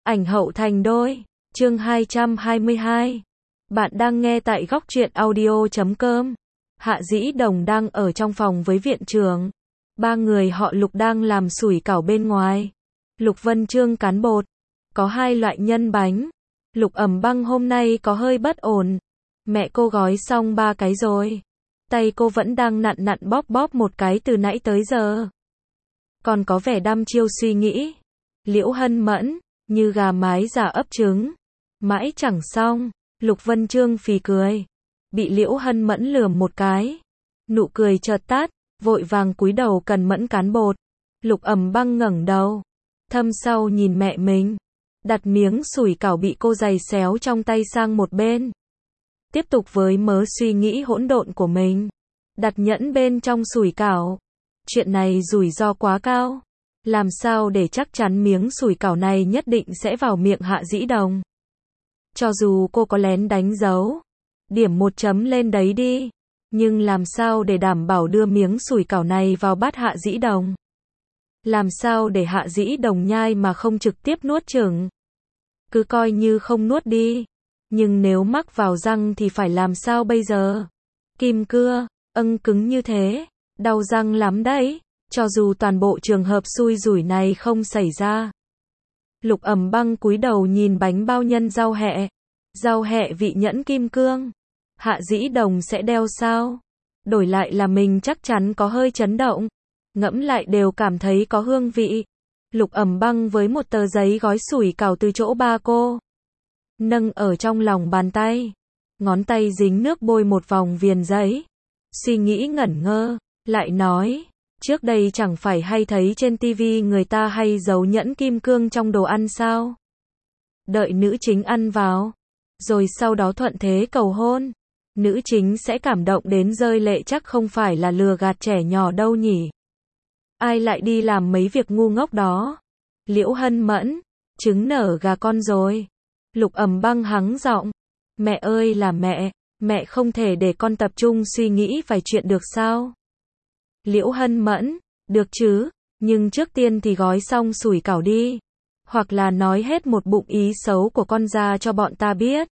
Ảnh hậu thành đôi. Chương 222. Bạn đang nghe tại góc truyện audio.com. Hạ Dĩ Đồng đang ở trong phòng với viện trưởng. Ba người họ Lục đang làm sủi cảo bên ngoài. Lục Vân Chương cán bột. Có hai loại nhân bánh. Lục Ẩm Băng hôm nay có hơi bất ổn. Mẹ cô gói xong 3 cái rồi. Tay cô vẫn đang nặn nặn bóp bóp một cái từ nãy tới giờ. Còn có vẻ đăm chiêu suy nghĩ. Liễu Hân Mẫn, như gà mái già ấp trứng. Mãi chẳng xong. Lục Vân Chương phì cười. Bị Liễu Hân Mẫn lườm một cái. Nụ cười chợt tắt, vội vàng cúi đầu cần mẫn cán bột. Lục Ẩm Băng ngẩng đầu. Thâm sau nhìn mẹ mình. Đặt miếng sủi cảo bị cô giày xéo trong tay sang một bên. Tiếp tục với mớ suy nghĩ hỗn độn của mình. Đặt nhẫn bên trong sủi cảo. Chuyện này rủi ro quá cao. Làm sao để chắc chắn miếng sủi cảo này nhất định sẽ vào miệng Hạ Dĩ Đồng. Cho dù cô có lén đánh dấu. Điểm 1 chấm lên đấy đi. Nhưng làm sao để đảm bảo đưa miếng sủi cảo này vào bát Hạ Dĩ Đồng. Làm sao để Hạ Dĩ Đồng nhai mà không trực tiếp nuốt chửng. Cứ coi như không nuốt đi. Nhưng nếu mắc vào răng thì phải làm sao bây giờ? Kim cưa, cứng như thế. Đau răng lắm đấy. Cho dù toàn bộ trường hợp xui rủi này không xảy ra. Lục Ẩm Băng cúi đầu nhìn bánh bao nhân rau hẹ. Rau hẹ vị nhẫn kim cương. Hạ Dĩ Đồng sẽ đeo sao? Đổi lại là mình chắc chắn có hơi chấn động. Ngẫm lại đều cảm thấy có hương vị. Lục Ẩm Băng với một tờ giấy gói sủi cảo từ chỗ ba cô. Nâng ở trong lòng bàn tay. Ngón tay dính nước bôi một vòng viền giấy. Suy nghĩ ngẩn ngơ. Lại nói. Trước đây chẳng phải hay thấy trên tivi người ta hay giấu nhẫn kim cương trong đồ ăn sao? Đợi nữ chính ăn vào. Rồi sau đó thuận thế cầu hôn. Nữ chính sẽ cảm động đến rơi lệ, chắc không phải là lừa gạt trẻ nhỏ đâu nhỉ? Ai lại đi làm mấy việc ngu ngốc đó? Liễu Hân Mẫn. Trứng nở gà con rồi. Lục Ẩm Băng hắng giọng. Mẹ ơi là mẹ. Mẹ không thể để con tập trung suy nghĩ vài chuyện được sao? Liễu Hân Mẫn. Được chứ. Nhưng trước tiên thì gói xong sủi cảo đi. Hoặc là nói hết một bụng ý xấu của con ra cho bọn ta biết.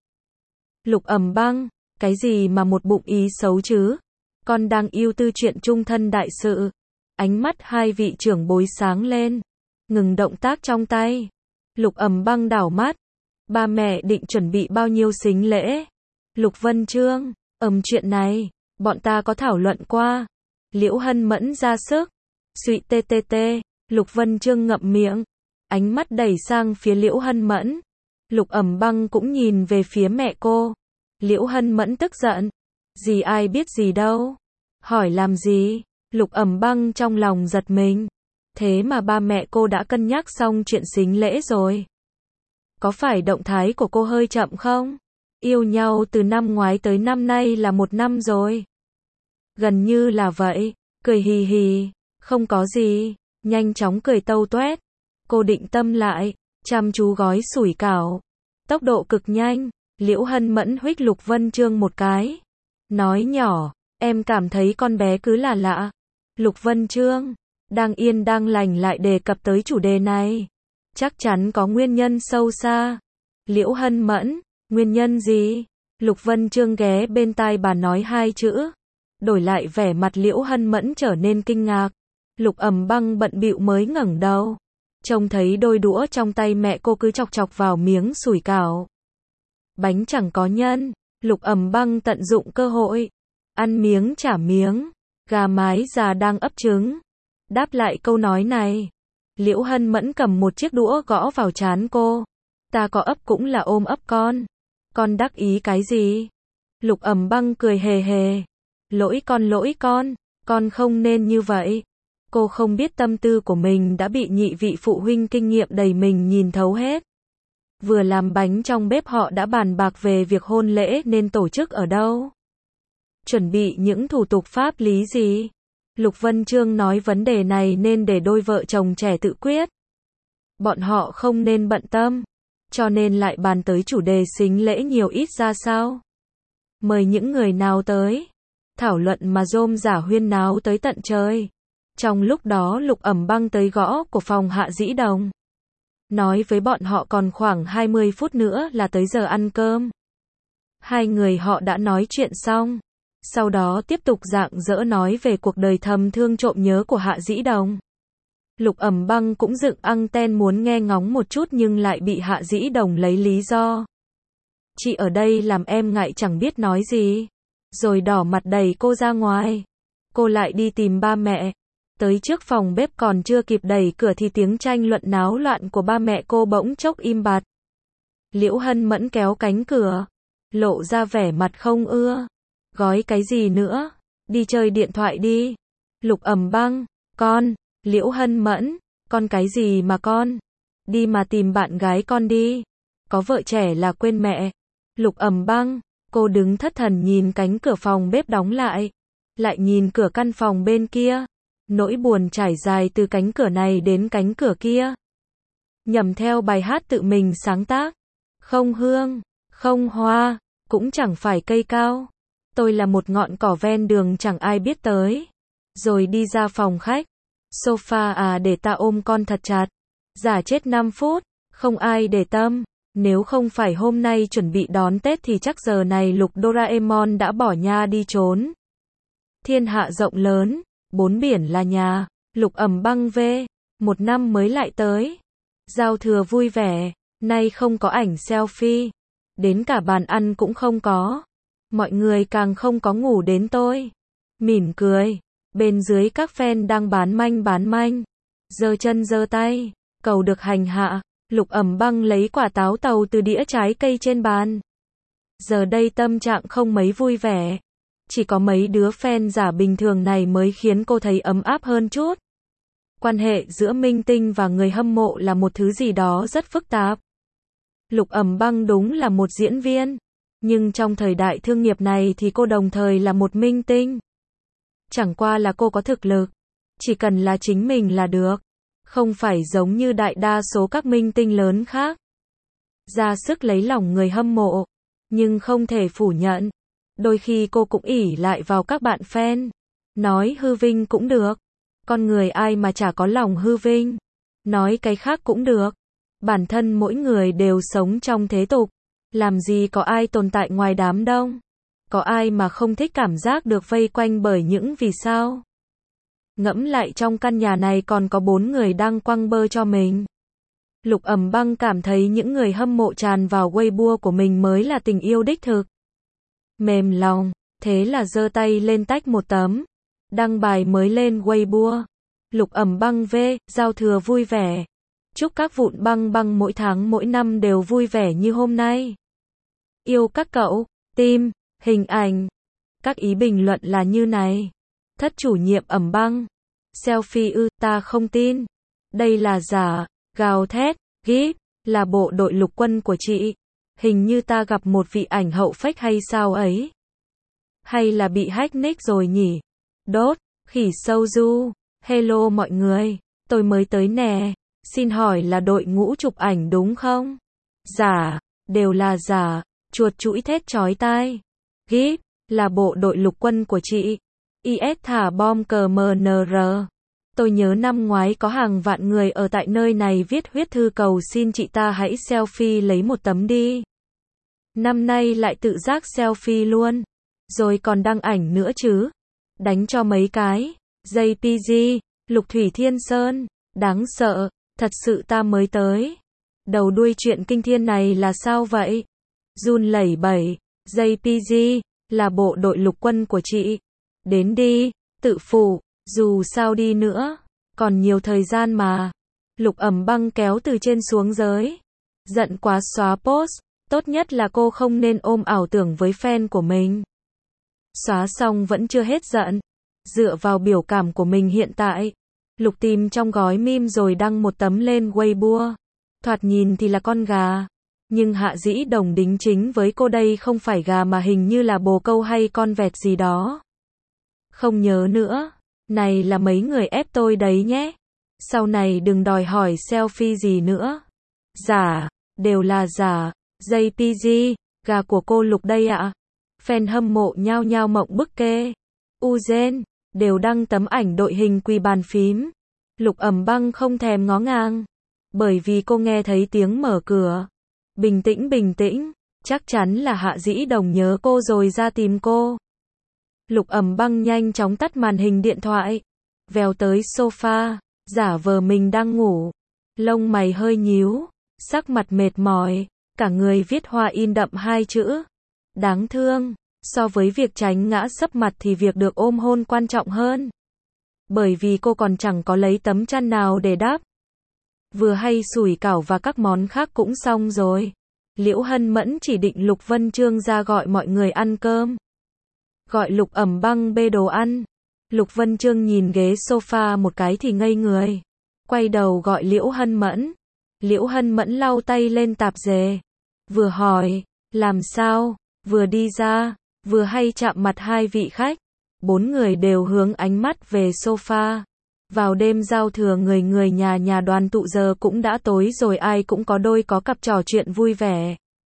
Lục Ẩm Băng. Cái gì mà một bụng ý xấu chứ? Con đang ưu tư chuyện chung thân đại sự. Ánh mắt hai vị trưởng bối sáng lên. Ngừng động tác trong tay. Lục Ẩm Băng đảo mắt. Ba mẹ định chuẩn bị bao nhiêu sính lễ? Lục Vân Chương. Chuyện này. Bọn ta có thảo luận qua. Liễu Hân Mẫn ra sức. Suy tê tê tê. Lục Vân Chương ngậm miệng. Ánh mắt đẩy sang phía Liễu Hân Mẫn. Lục Ẩm Băng cũng nhìn về phía mẹ cô. Liễu Hân Mẫn tức giận. Gì ai biết gì đâu. Hỏi làm gì? Lục Ẩm Băng trong lòng giật mình. Thế mà ba mẹ cô đã cân nhắc xong chuyện sính lễ rồi. Có phải động thái của cô hơi chậm không? Yêu nhau từ năm ngoái tới năm nay là 1 năm rồi. Gần như là vậy. Cười hì hì. Không có gì. Nhanh chóng cười tâu toét. Cô định tâm lại. Chăm chú gói sủi cảo. Tốc độ cực nhanh. Liễu Hân Mẫn huých Lục Vân Chương một cái. Nói nhỏ. Em cảm thấy con bé cứ là lạ. Lục Vân Chương. Đang yên đang lành lại đề cập tới chủ đề này. Chắc chắn có nguyên nhân sâu xa. Liễu Hân Mẫn. Nguyên nhân gì? Lục Vân Chương ghé bên tai bà nói 2 chữ. Đổi lại vẻ mặt Liễu Hân Mẫn trở nên kinh ngạc. Lục Ẩm Băng bận bịu mới ngẩng đầu. Trông thấy đôi đũa trong tay mẹ cô cứ chọc chọc vào miếng sủi cảo. Bánh chẳng có nhân. Lục Ẩm Băng tận dụng cơ hội. Ăn miếng trả miếng. Gà mái già đang ấp trứng. Đáp lại câu nói này. Liễu Hân Mẫn cầm một chiếc đũa gõ vào trán cô. Ta có ấp cũng là ôm ấp con. Con đắc ý cái gì? Lục Ẩm Băng cười hề hề. Lỗi con không nên như vậy. Cô không biết tâm tư của mình đã bị nhị vị phụ huynh kinh nghiệm đầy mình nhìn thấu hết. Vừa làm bánh trong bếp họ đã bàn bạc về việc hôn lễ nên tổ chức ở đâu. Chuẩn bị những thủ tục pháp lý gì. Lục Vân Chương nói vấn đề này nên để đôi vợ chồng trẻ tự quyết. Bọn họ không nên bận tâm. Cho nên lại bàn tới chủ đề sính lễ nhiều ít ra sao. Mời những người nào tới. Thảo luận mà rôm rả huyên náo tới tận trời. Trong lúc đó Lục Ẩm Băng tới gõ của phòng Hạ Dĩ Đồng. nói với bọn họ còn khoảng 20 phút nữa là tới giờ ăn cơm. Hai người họ đã nói chuyện xong, sau đó tiếp tục rạng rỡ nói về cuộc đời thầm thương trộm nhớ của Hạ Dĩ Đồng. Lục Ẩm Băng cũng dựng anten muốn nghe ngóng một chút nhưng lại bị Hạ Dĩ Đồng lấy lý do. Chị ở đây làm em ngại chẳng biết nói gì. Rồi đỏ mặt đẩy cô ra ngoài. Cô lại đi tìm ba mẹ. Tới trước phòng bếp còn chưa kịp đẩy cửa thì tiếng tranh luận náo loạn của ba mẹ cô bỗng chốc im bặt. Liễu Hân Mẫn kéo cánh cửa, lộ ra vẻ mặt không ưa. Gói cái gì nữa? Đi chơi điện thoại đi. Lục Ẩm Băng, con. Liễu Hân Mẫn, con cái gì mà con? Đi mà tìm bạn gái con đi. Có vợ trẻ là quên mẹ. Lục Ẩm Băng, cô đứng thất thần nhìn cánh cửa phòng bếp đóng lại. Lại nhìn cửa căn phòng bên kia. Nỗi buồn trải dài từ cánh cửa này đến cánh cửa kia. Nhầm theo bài hát tự mình sáng tác. Không hương, không hoa, cũng chẳng phải cây cao. Tôi là một ngọn cỏ ven đường chẳng ai biết tới. Rồi đi ra phòng khách. Sofa à, để ta ôm con thật chặt. Giả chết 5 phút, không ai để tâm. Nếu không phải hôm nay chuẩn bị đón Tết thì chắc giờ này Lục Doraemon đã bỏ nhà đi trốn. Thiên hạ rộng lớn, bốn biển là nhà. Lục Ẩm Băng về, một năm mới lại tới. Giao thừa vui vẻ, nay không có ảnh selfie. Đến cả bàn ăn cũng không có. Mọi người càng không có ngủ đến tôi. Mỉm cười. Bên dưới các fan đang bán manh. Giơ chân giơ tay, cầu được hành hạ. Lục Ẩm Băng lấy quả táo tàu từ đĩa trái cây trên bàn. Giờ đây tâm trạng không mấy vui vẻ. Chỉ có mấy đứa fan giả bình thường này mới khiến cô thấy ấm áp hơn chút. Quan hệ giữa minh tinh và người hâm mộ là một thứ gì đó rất phức tạp. Lục Ẩm Băng đúng là một diễn viên. Nhưng trong thời đại thương nghiệp này thì cô đồng thời là một minh tinh. Chẳng qua là cô có thực lực. Chỉ cần là chính mình là được. Không phải giống như đại đa số các minh tinh lớn khác. Ra sức lấy lòng người hâm mộ. Nhưng không thể phủ nhận. Đôi khi cô cũng ỷ lại vào các bạn fan. Nói hư vinh cũng được. Con người ai mà chả có lòng hư vinh. Nói cái khác cũng được. Bản thân mỗi người đều sống trong thế tục. Làm gì có ai tồn tại ngoài đám đông. Có ai mà không thích cảm giác được vây quanh bởi những vì sao. Ngẫm lại trong căn nhà này còn có 4 người đang quăng bơ cho mình. Lục Ẩm Băng cảm thấy những người hâm mộ tràn vào Weibo của mình mới là tình yêu đích thực. Mềm lòng, thế là giơ tay lên tách một tấm. Đăng bài mới lên Weibo. Lục Ẩm Băng về, giao thừa vui vẻ. Chúc các vụn băng mỗi tháng mỗi năm đều vui vẻ như hôm nay. Yêu các cậu, tim, hình ảnh. Các ý bình luận là như này. Thất chủ nhiệm Ẩm Băng. Selfie ư, ta không tin. Đây là giả, gào thét, gíp, là bộ đội lục quân của chị. Hình như ta gặp một vị ảnh hậu fake hay sao ấy. Hay là bị hack nick rồi nhỉ? Đốt, khỉ sâu du. Hello mọi người, tôi mới tới nè. Xin hỏi là đội ngũ chụp ảnh đúng không? Giả, đều là giả. Chuột chũi thét chói tai. Gíp, là bộ đội lục quân của chị. IS thả bom CMNR. Tôi nhớ năm ngoái có hàng vạn người ở tại nơi này viết huyết thư cầu xin chị ta hãy selfie lấy một tấm đi. Năm nay lại tự giác selfie luôn. Rồi còn đăng ảnh nữa chứ. Đánh cho mấy cái. JPG, Lục Thủy Thiên Sơn. Đáng sợ, thật sự ta mới tới. Đầu đuôi chuyện kinh thiên này là sao vậy? Run lẩy bẩy. JPG, là bộ đội lục quân của chị. Đến đi, tự phụ, dù sao đi nữa. Còn nhiều thời gian mà. Lục Ẩm Băng kéo từ trên xuống dưới. Giận quá xóa post. Tốt nhất là cô không nên ôm ảo tưởng với fan của mình. Xóa xong vẫn chưa hết giận. Dựa vào biểu cảm của mình hiện tại. Lục tìm trong gói meme rồi đăng một tấm lên Weibo. Thoạt nhìn thì là con gà. Nhưng Hạ Dĩ Đồng đính chính với cô đây không phải gà mà hình như là bồ câu hay con vẹt gì đó. Không nhớ nữa. Này là mấy người ép tôi đấy nhé. Sau này đừng đòi hỏi selfie gì nữa. Giả, đều là giả. JPG, gà của cô Lục đây ạ. Fan hâm mộ nhao nhao mộng bức kê. Uzen, đều đăng tấm ảnh đội hình quỳ bàn phím. Lục Ẩm Băng không thèm ngó ngàng. Bởi vì cô nghe thấy tiếng mở cửa. Bình tĩnh bình tĩnh, chắc chắn là Hạ Dĩ Đồng nhớ cô rồi ra tìm cô. Lục Ẩm Băng nhanh chóng tắt màn hình điện thoại, vèo tới sofa, giả vờ mình đang ngủ. Lông mày hơi nhíu, sắc mặt mệt mỏi, cả người viết hoa in đậm hai chữ. Đáng thương, so với việc tránh ngã sấp mặt thì việc được ôm hôn quan trọng hơn. Bởi vì cô còn chẳng có lấy tấm chăn nào để đắp. Vừa hay sủi cảo và các món khác cũng xong rồi. Liễu Hân Mẫn chỉ định Lục Vân Chương ra gọi mọi người ăn cơm. Gọi Lục Ẩm Băng bê đồ ăn. Lục Vân Chương nhìn ghế sofa một cái thì ngây người. Quay đầu gọi Liễu Hân Mẫn. Liễu Hân Mẫn lau tay lên tạp dề. Vừa hỏi, làm sao, vừa đi ra, vừa hay chạm mặt hai vị khách. Bốn người đều hướng ánh mắt về sofa. Vào đêm giao thừa người người nhà nhà đoàn tụ giờ cũng đã tối rồi ai cũng có đôi có cặp trò chuyện vui vẻ.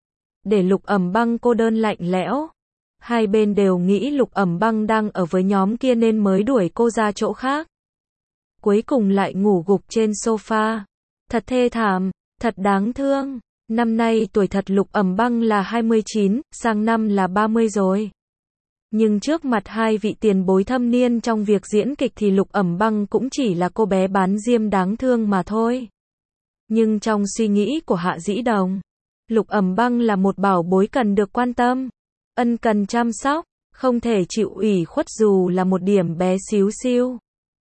Để Lục Ẩm Băng cô đơn lạnh lẽo. Hai bên đều nghĩ Lục Ẩm Băng đang ở với nhóm kia nên mới đuổi cô ra chỗ khác. Cuối cùng lại ngủ gục trên sofa. Thật thê thảm, thật đáng thương. Năm nay tuổi thật Lục Ẩm Băng là 29, sang năm là 30 rồi. Nhưng trước mặt hai vị tiền bối thâm niên trong việc diễn kịch thì Lục Ẩm Băng cũng chỉ là cô bé bán diêm đáng thương mà thôi. Nhưng trong suy nghĩ của Hạ Dĩ Đồng, Lục Ẩm Băng là một bảo bối cần được quan tâm, ân cần chăm sóc, không thể chịu ủy khuất dù là một điểm bé xíu xiu.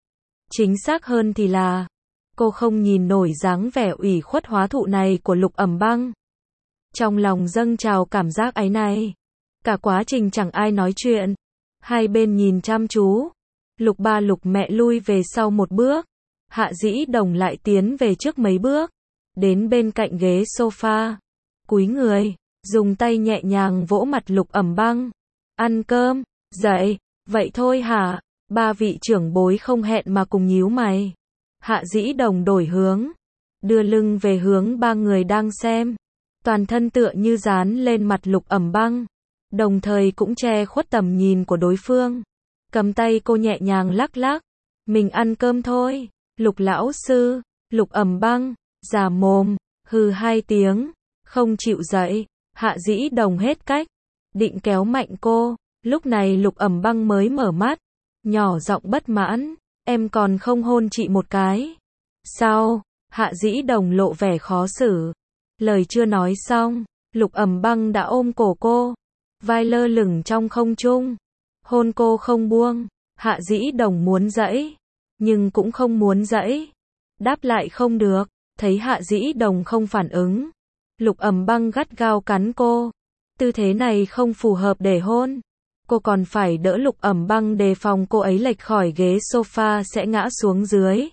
Chính xác hơn thì là, cô không nhìn nổi dáng vẻ ủy khuất hóa thụ này của Lục Ẩm Băng. Trong lòng dâng trào cảm giác áy náy. Cả quá trình chẳng ai nói chuyện. Hai bên nhìn chăm chú. Lục ba Lục mẹ lui về sau một bước. Hạ Dĩ Đồng lại tiến về trước mấy bước. Đến bên cạnh ghế sofa. Cúi người, dùng tay nhẹ nhàng vỗ mặt Lục Ẩm Băng. Ăn cơm, dậy, vậy thôi hả? Ba vị trưởng bối không hẹn mà cùng nhíu mày. Hạ Dĩ Đồng đổi hướng. Đưa lưng về hướng ba người đang xem. Toàn thân tựa như dán lên mặt Lục Ẩm Băng. Đồng thời cũng che khuất tầm nhìn của đối phương. Cầm tay cô nhẹ nhàng lắc lắc. Mình ăn cơm thôi. Lục lão sư. Lục Ẩm Băng, già mồm, hừ hai tiếng. Không chịu dậy. Hạ Dĩ Đồng hết cách. Định kéo mạnh cô. Lúc này Lục Ẩm Băng mới mở mắt. Nhỏ giọng bất mãn. Em còn không hôn chị một cái. Sao? Hạ Dĩ Đồng lộ vẻ khó xử. Lời chưa nói xong. Lục Ẩm Băng đã ôm cổ cô. Vai lơ lửng trong không trung. Hôn cô không buông. Hạ Dĩ Đồng muốn dãy. Nhưng cũng không muốn dãy. Đáp lại không được. Thấy Hạ Dĩ Đồng không phản ứng. Lục Ẩm Băng gắt gao cắn cô. Tư thế này không phù hợp để hôn. Cô còn phải đỡ Lục Ẩm Băng đề phòng cô ấy lệch khỏi ghế sofa sẽ ngã xuống dưới.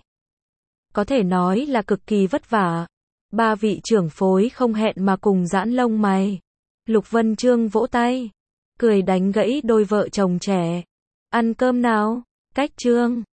Có thể nói là cực kỳ vất vả. Ba vị trưởng phối không hẹn mà cùng giãn lông mày. Lục Vân Chương vỗ tay, cười đánh gãy đôi vợ chồng trẻ. Ăn cơm nào, cách Chương.